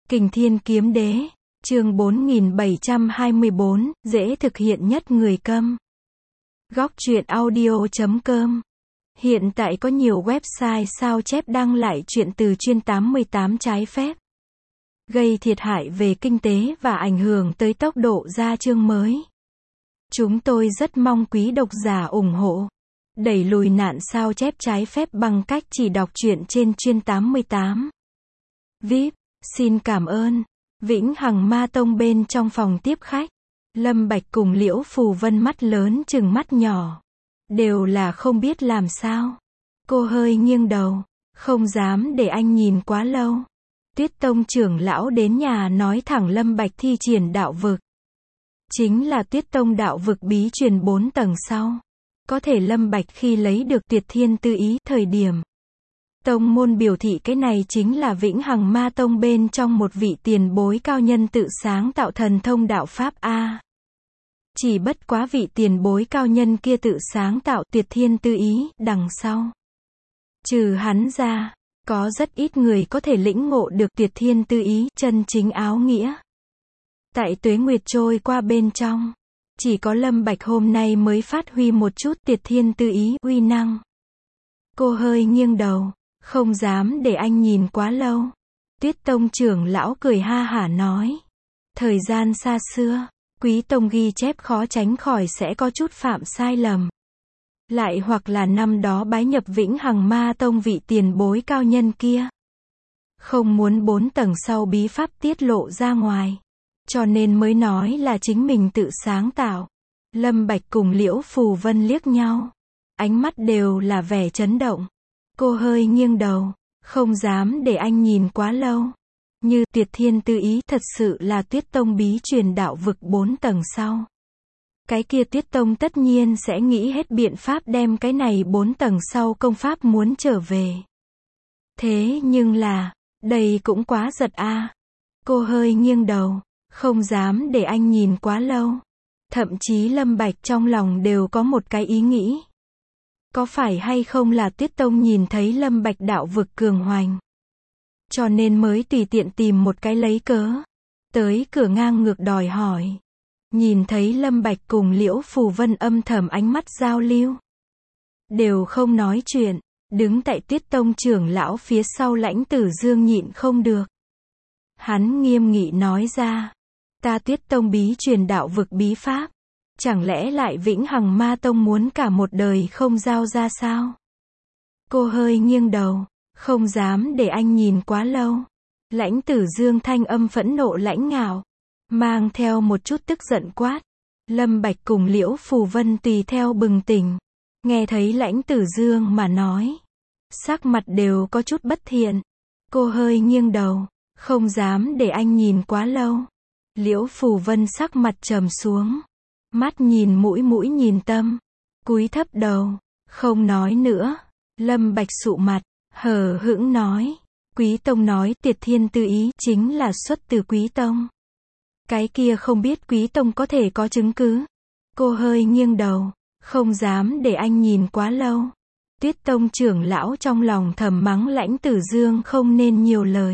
Kình Thiên Kiếm Đế, chương 4724, dễ thực hiện nhất người câm. Góc truyện audio.com. Hiện tại có nhiều website sao chép đăng lại truyện từ chuyên 88 trái phép, gây thiệt hại về kinh tế và ảnh hưởng tới tốc độ ra chương mới. Chúng tôi rất mong quý độc giả ủng hộ, đẩy lùi nạn sao chép trái phép bằng cách chỉ đọc truyện trên chuyên 88. VIP, xin cảm ơn. Vĩnh Hằng Ma Tông bên trong phòng tiếp khách, Lâm Bạch cùng Liễu Phù Vân mắt lớn chừng mắt nhỏ, đều là không biết làm sao. Cô hơi nghiêng đầu, không dám để anh nhìn quá lâu. Tuyết Tông trưởng lão đến nhà nói thẳng Lâm Bạch thi triển đạo vực. Chính là Tuyết Tông đạo vực bí truyền 4 tầng sau. Có thể Lâm Bạch khi lấy được Tuyệt Thiên Tư Ý thời điểm, tông môn biểu thị cái này chính là Vĩnh Hằng Ma Tông bên trong một vị tiền bối cao nhân tự sáng tạo thần thông đạo pháp A. Chỉ bất quá vị tiền bối cao nhân kia tự sáng tạo Tuyệt Thiên Tư Ý đằng sau, trừ hắn ra, có rất ít người có thể lĩnh ngộ được Tuyệt Thiên Tư Ý chân chính áo nghĩa. Tại tuế nguyệt trôi qua bên trong, chỉ có Lâm Bạch hôm nay mới phát huy một chút Tuyệt Thiên Tư Ý uy năng. Cô hơi nghiêng đầu, không dám để anh nhìn quá lâu. Tuyết Tông trưởng lão cười ha hả nói, thời gian xa xưa, Quý Tông ghi chép khó tránh khỏi sẽ có chút phạm sai lầm. Lại hoặc là năm đó bái nhập Vĩnh Hằng Ma Tông vị tiền bối cao nhân kia, không muốn 4 tầng sau bí pháp tiết lộ ra ngoài, cho nên mới nói là chính mình tự sáng tạo. Lâm Bạch cùng Liễu Phù Vân liếc nhau, ánh mắt đều là vẻ chấn động. Cô hơi nghiêng đầu, không dám để anh nhìn quá lâu. Như Tuyệt Thiên Tư Ý thật sự là Tuyết Tông bí truyền đạo vực 4 tầng sau, cái kia Tuyết Tông tất nhiên sẽ nghĩ hết biện pháp đem cái này 4 tầng sau công pháp muốn trở về. Thế nhưng là, đây cũng quá giật a. Cô hơi nghiêng đầu, không dám để anh nhìn quá lâu. Thậm chí Lâm Bạch trong lòng đều có một cái ý nghĩ. Có phải hay không là Tuyết Tông nhìn thấy Lâm Bạch đạo vực cường hoành, cho nên mới tùy tiện tìm một cái lấy cớ, tới cửa ngang ngược đòi hỏi. Nhìn thấy Lâm Bạch cùng Liễu Phù Vân âm thầm ánh mắt giao lưu, đều không nói chuyện, đứng tại Tuyết Tông trưởng lão phía sau Lãnh Tử Dương nhịn không được. Hắn nghiêm nghị nói ra, ta Tuyết Tông bí truyền đạo vực bí pháp, chẳng lẽ lại Vĩnh Hằng Ma Tông muốn cả một đời không giao ra sao? Cô hơi nghiêng đầu, không dám để anh nhìn quá lâu. Lãnh Tử Dương thanh âm phẫn nộ lãnh ngạo, mang theo một chút tức giận quát. Lâm Bạch cùng Liễu Phù Vân tùy theo bừng tỉnh, nghe thấy Lãnh Tử Dương mà nói, sắc mặt đều có chút bất thiện. Cô hơi nghiêng đầu, không dám để anh nhìn quá lâu. Liễu Phù Vân sắc mặt trầm xuống, mắt nhìn mũi nhìn tâm, cúi thấp đầu, không nói nữa. Lâm Bạch sụ mặt, hờ hững nói, Quý Tông nói Tuyệt Thiên Tư Ý chính là xuất từ Quý Tông. Cái kia không biết Quý Tông có thể có chứng cứ. Cô hơi nghiêng đầu, không dám để anh nhìn quá lâu. Tuyết Tông trưởng lão trong lòng thầm mắng Lãnh Tử Dương không nên nhiều lời.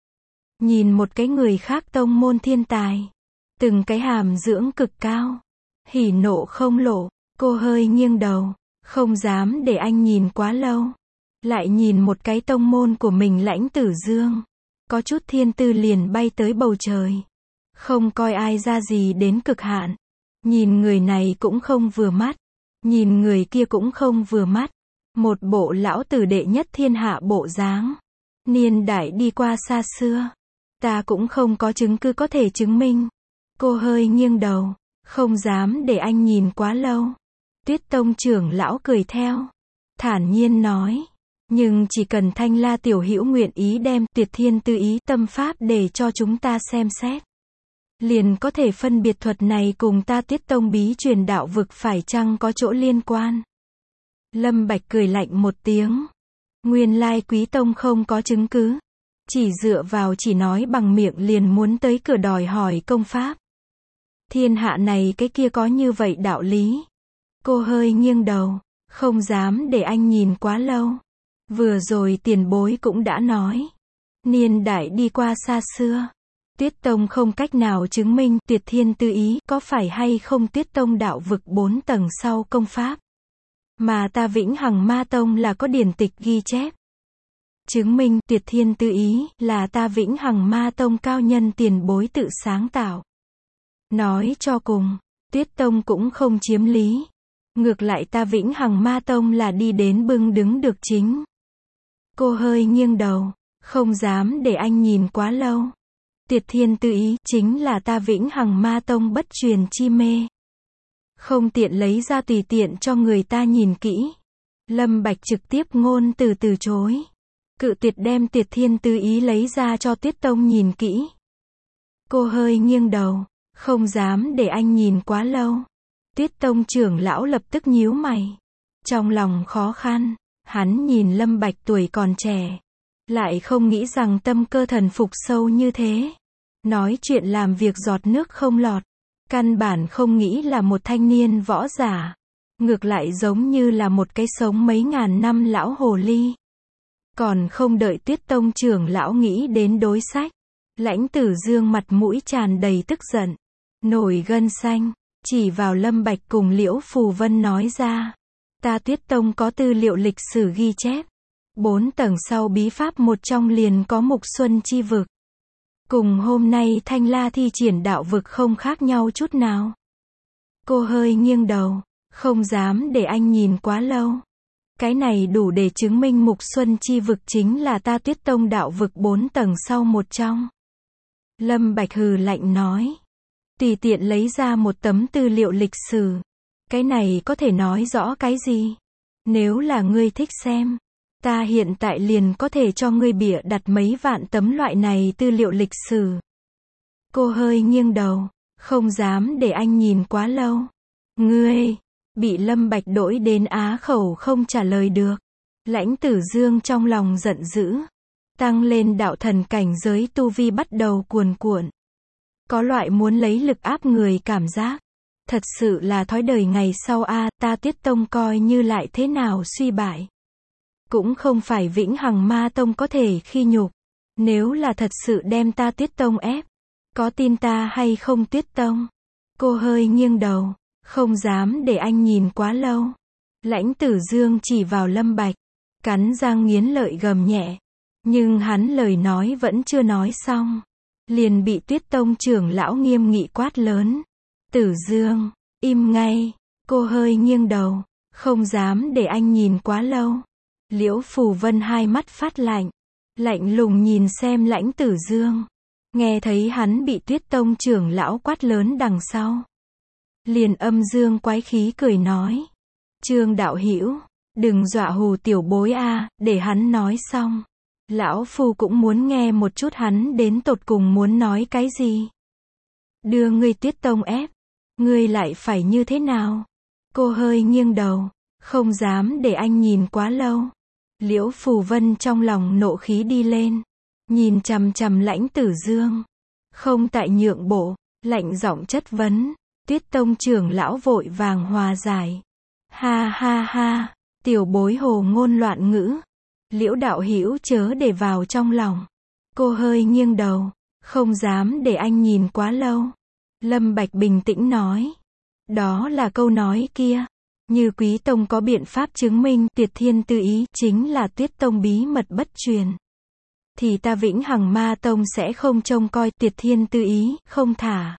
Nhìn một cái người khác tông môn thiên tài, từng cái hàm dưỡng cực cao, hỉ nộ không lộ. Cô hơi nghiêng đầu, không dám để anh nhìn quá lâu. Lại nhìn một cái tông môn của mình Lãnh Tử Dương, có chút thiên tư liền bay tới bầu trời, không coi ai ra gì đến cực hạn. Nhìn người này cũng không vừa mắt, nhìn người kia cũng không vừa mắt. Một bộ lão tử đệ nhất thiên hạ bộ dáng. Niên đại đi qua xa xưa, ta cũng không có chứng cứ có thể chứng minh. Cô hơi nghiêng đầu, không dám để anh nhìn quá lâu. Tuyết Tông trưởng lão cười theo, thản nhiên nói, nhưng chỉ cần Thanh La tiểu hữu nguyện ý đem Tuyệt Thiên Tư Ý tâm pháp để cho chúng ta xem xét, liền có thể phân biệt thuật này cùng ta Tuyết Tông bí truyền đạo vực phải chăng có chỗ liên quan. Lâm Bạch cười lạnh một tiếng, nguyên lai Quý Tông không có chứng cứ, chỉ dựa vào chỉ nói bằng miệng liền muốn tới cửa đòi hỏi công pháp. Thiên hạ này cái kia có như vậy đạo lý. Cô hơi nghiêng đầu, không dám để anh nhìn quá lâu. Vừa rồi tiền bối cũng đã nói, niên đại đi qua xa xưa, Tiết Tông không cách nào chứng minh Tuyệt Thiên Tư Ý có phải hay không Tiết Tông đạo vực 4 tầng sau công pháp. Mà ta Vĩnh Hằng Ma Tông là có điển tịch ghi chép. Chứng minh Tuyệt Thiên Tư Ý là ta Vĩnh Hằng Ma Tông cao nhân tiền bối tự sáng tạo. Nói cho cùng, Tiết Tông cũng không chiếm lý. Ngược lại ta Vĩnh Hằng Ma Tông là đi đến bưng đứng được chính. Cô hơi nghiêng đầu, không dám để anh nhìn quá lâu. Tuyệt Thiên Tư Ý chính là ta Vĩnh Hằng Ma Tông bất truyền chi mê. Không tiện lấy ra tùy tiện cho người ta nhìn kỹ. Lâm Bạch trực tiếp ngôn từ chối. Cự tuyệt đem Tuyệt Thiên Tư Ý lấy ra cho Tiết Tông nhìn kỹ. Cô hơi nghiêng đầu, không dám để anh nhìn quá lâu. Tiết Tông trưởng lão lập tức nhíu mày. Trong lòng khó khăn, hắn nhìn Lâm Bạch tuổi còn trẻ. Lại không nghĩ rằng tâm cơ thần phục sâu như thế. Nói chuyện làm việc giọt nước không lọt. Căn bản không nghĩ là một thanh niên võ giả. Ngược lại giống như là một cái sống mấy ngàn năm lão hồ ly. Còn không đợi Tiết Tông trưởng lão nghĩ đến đối sách. Lãnh Tử Dương mặt mũi tràn đầy tức giận. Nổi gân xanh, chỉ vào Lâm Bạch cùng Liễu Phù Vân nói ra. Ta Tiết Tông có tư liệu lịch sử ghi chép. 4 tầng sau bí pháp một trong liền có Mục Xuân chi vực. Cùng hôm nay Thanh La thi triển đạo vực không khác nhau chút nào. Cô hơi nghiêng đầu, không dám để anh nhìn quá lâu. Cái này đủ để chứng minh Mục Xuân chi vực chính là ta Tuyết Tông đạo vực 4 tầng sau một trong. Lâm Bạch hừ lạnh nói. Tùy tiện lấy ra một tấm tư liệu lịch sử. Cái này có thể nói rõ cái gì? Nếu là ngươi thích xem, ta hiện tại liền có thể cho ngươi bịa đặt mấy vạn tấm loại này tư liệu lịch sử. Cô hơi nghiêng đầu, không dám để anh nhìn quá lâu. Ngươi, bị Lâm Bạch đỗi đến á khẩu không trả lời được. Lãnh Tử Dương trong lòng giận dữ. Tăng lên đạo thần cảnh giới tu vi bắt đầu cuồn cuộn. Có loại muốn lấy lực áp người cảm giác. Thật sự là thói đời ngày sau a, ta Tiết Tông coi như lại thế nào suy bại. Cũng không phải Vĩnh Hằng Ma Tông có thể khi nhục. Nếu là thật sự đem ta Tiết Tông ép, có tin ta hay không Tiết Tông? Cô hơi nghiêng đầu, không dám để anh nhìn quá lâu. Lãnh Tử Dương chỉ vào Lâm Bạch, cắn răng nghiến lợi gầm nhẹ. Nhưng hắn lời nói vẫn chưa nói xong. Liền bị Tiết Tông trưởng lão nghiêm nghị quát lớn. Tử Dương, im ngay. Cô hơi nghiêng đầu, không dám để anh nhìn quá lâu. Liễu Phù Vân hai mắt phát lạnh. Lạnh lùng nhìn xem Lãnh Tử Dương. Nghe thấy hắn bị Tiết Tông trưởng lão quát lớn đằng sau. Liền âm dương quái khí cười nói. Trương đạo hữu, đừng dọa hù tiểu bối a, để hắn nói xong. Lão Phu cũng muốn nghe một chút hắn đến tột cùng muốn nói cái gì. Đưa ngươi Tiết Tông ép, ngươi lại phải như thế nào? Cô hơi nghiêng đầu, không dám để anh nhìn quá lâu. Liễu Phù Vân trong lòng nộ khí đi lên, nhìn chằm chằm Lãnh Tử Dương, không tại nhượng bộ, lạnh giọng chất vấn. Tiết Tông trưởng lão vội vàng hòa giải. Ha ha ha, tiểu bối hồ ngôn loạn ngữ. Liễu đạo hữu chớ để vào trong lòng. Cô hơi nghiêng đầu, không dám để anh nhìn quá lâu. Lâm Bạch bình tĩnh nói. Đó là câu nói kia. Như Quý Tông có biện pháp chứng minh Tuyệt Thiên Tư Ý chính là Tuyết Tông bí mật bất truyền, thì ta Vĩnh Hằng Ma Tông sẽ không trông coi Tuyệt Thiên Tư Ý không thả.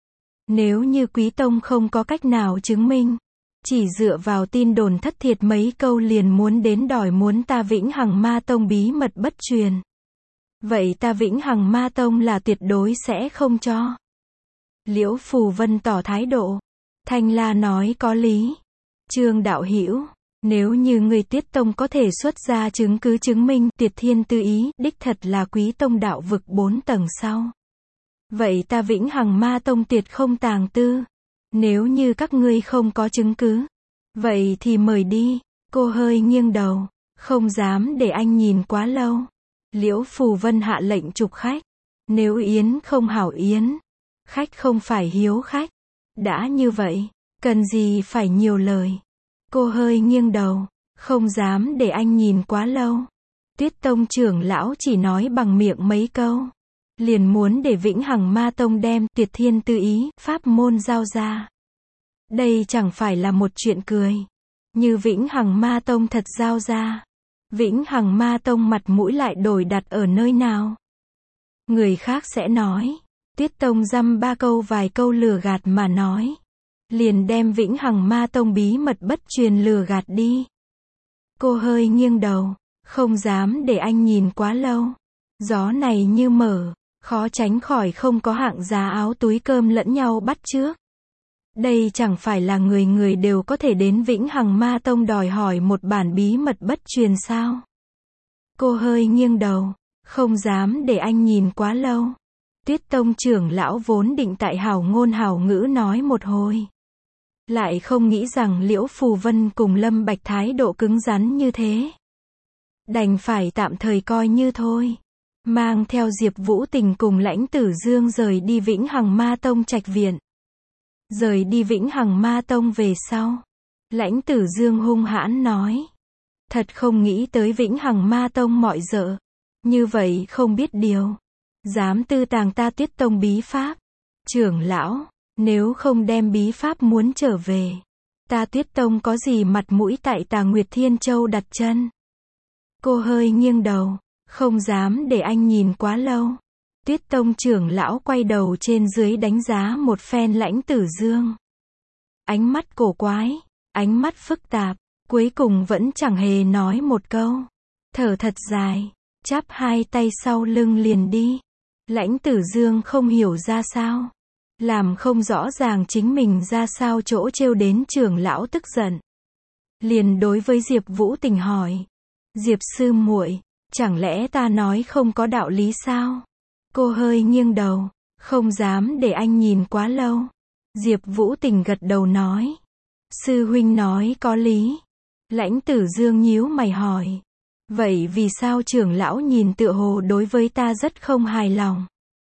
Nếu như Quý Tông không có cách nào chứng minh, chỉ dựa vào tin đồn thất thiệt mấy câu liền muốn đến đòi muốn ta Vĩnh Hằng Ma Tông bí mật bất truyền, vậy ta Vĩnh Hằng Ma Tông là tuyệt đối sẽ không cho. Liễu Phù Vân tỏ thái độ. Thanh La nói có lý. Trương đạo hữu, nếu như người Tiết Tông có thể xuất ra chứng cứ chứng minh Tuyệt Thiên Tư Ý đích thật là Quý Tông đạo vực 4 tầng sau, vậy ta Vĩnh Hằng Ma Tông tuyệt không tàng tư. Nếu như các ngươi không có chứng cứ, vậy thì mời đi. Cô hơi nghiêng đầu, không dám để anh nhìn quá lâu. Liễu Phù Vân hạ lệnh trục khách. Nếu yến không hảo yến, khách không phải hiếu khách. Đã như vậy, cần gì phải nhiều lời. Cô hơi nghiêng đầu, không dám để anh nhìn quá lâu. Tiết Tông trưởng lão chỉ nói bằng miệng mấy câu, liền muốn để Vĩnh Hằng Ma Tông đem Tuyệt Thiên Tư Ý, pháp môn giao ra. Đây chẳng phải là một chuyện cười. Như Vĩnh Hằng Ma Tông thật giao ra, Vĩnh Hằng Ma Tông mặt mũi lại đổi đặt ở nơi nào? Người khác sẽ nói, Tuyết Tông dăm ba câu vài câu lừa gạt mà nói. Liền đem Vĩnh Hằng Ma Tông bí mật bất truyền lừa gạt đi. Cô hơi nghiêng đầu, không dám để anh nhìn quá lâu. Gió này như mở, khó tránh khỏi không có hạng giá áo túi cơm lẫn nhau bắt chước. Đây chẳng phải là người người đều có thể đến Vĩnh Hằng Ma Tông đòi hỏi một bản bí mật bất truyền sao? Cô hơi nghiêng đầu, không dám để anh nhìn quá lâu. Tuyết Tông trưởng lão vốn định tại hảo ngôn hảo ngữ nói một hồi. Lại không nghĩ rằng Liễu Phù Vân cùng Lâm Bạch thái độ cứng rắn như thế. Đành phải tạm thời coi như thôi. Mang theo Diệp Vũ Tình cùng Lãnh Tử Dương rời đi Vĩnh Hằng Ma Tông trạch viện. Rời đi Vĩnh Hằng Ma Tông về sau, Lãnh Tử Dương hung hãn nói. Thật không nghĩ tới Vĩnh Hằng Ma Tông mọi dợ. Như vậy không biết điều. Dám tư tàng ta Tuyết Tông bí pháp. Trưởng lão, nếu không đem bí pháp muốn trở về, ta Tuyết Tông có gì mặt mũi tại Tà Nguyệt Thiên Châu đặt chân? Cô hơi nghiêng đầu, không dám để anh nhìn quá lâu. Tuyết Tông trưởng lão quay đầu trên dưới đánh giá một phen Lãnh Tử Dương. Ánh mắt cổ quái, ánh mắt phức tạp, cuối cùng vẫn chẳng hề nói một câu. Thở thật dài, chắp hai tay sau lưng liền đi. Lãnh Tử Dương không hiểu ra sao. Làm không rõ ràng chính mình ra sao chỗ trêu đến trưởng lão tức giận. Liền đối với Diệp Vũ Tình hỏi. Diệp sư muội, chẳng lẽ ta nói không có đạo lý sao? Cô hơi nghiêng đầu, không dám để anh nhìn quá lâu. Diệp Vũ Tình gật đầu nói. Sư huynh nói có lý. Lãnh Tử Dương nhíu mày hỏi. Vậy vì sao trưởng lão nhìn tựa hồ đối với ta rất không hài lòng?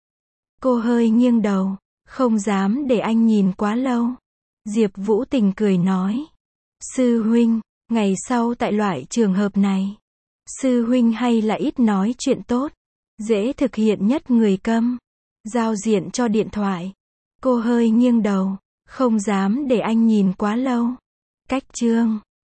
Cô hơi nghiêng đầu, không dám để anh nhìn quá lâu. Diệp Vũ Tình cười nói. Sư huynh, ngày sau tại loại trường hợp này, sư huynh hay là ít nói chuyện tốt. Dễ thực hiện nhất người câm. Giao diện cho điện thoại. Cô hơi nghiêng đầu, không dám để anh nhìn quá lâu. Cách chương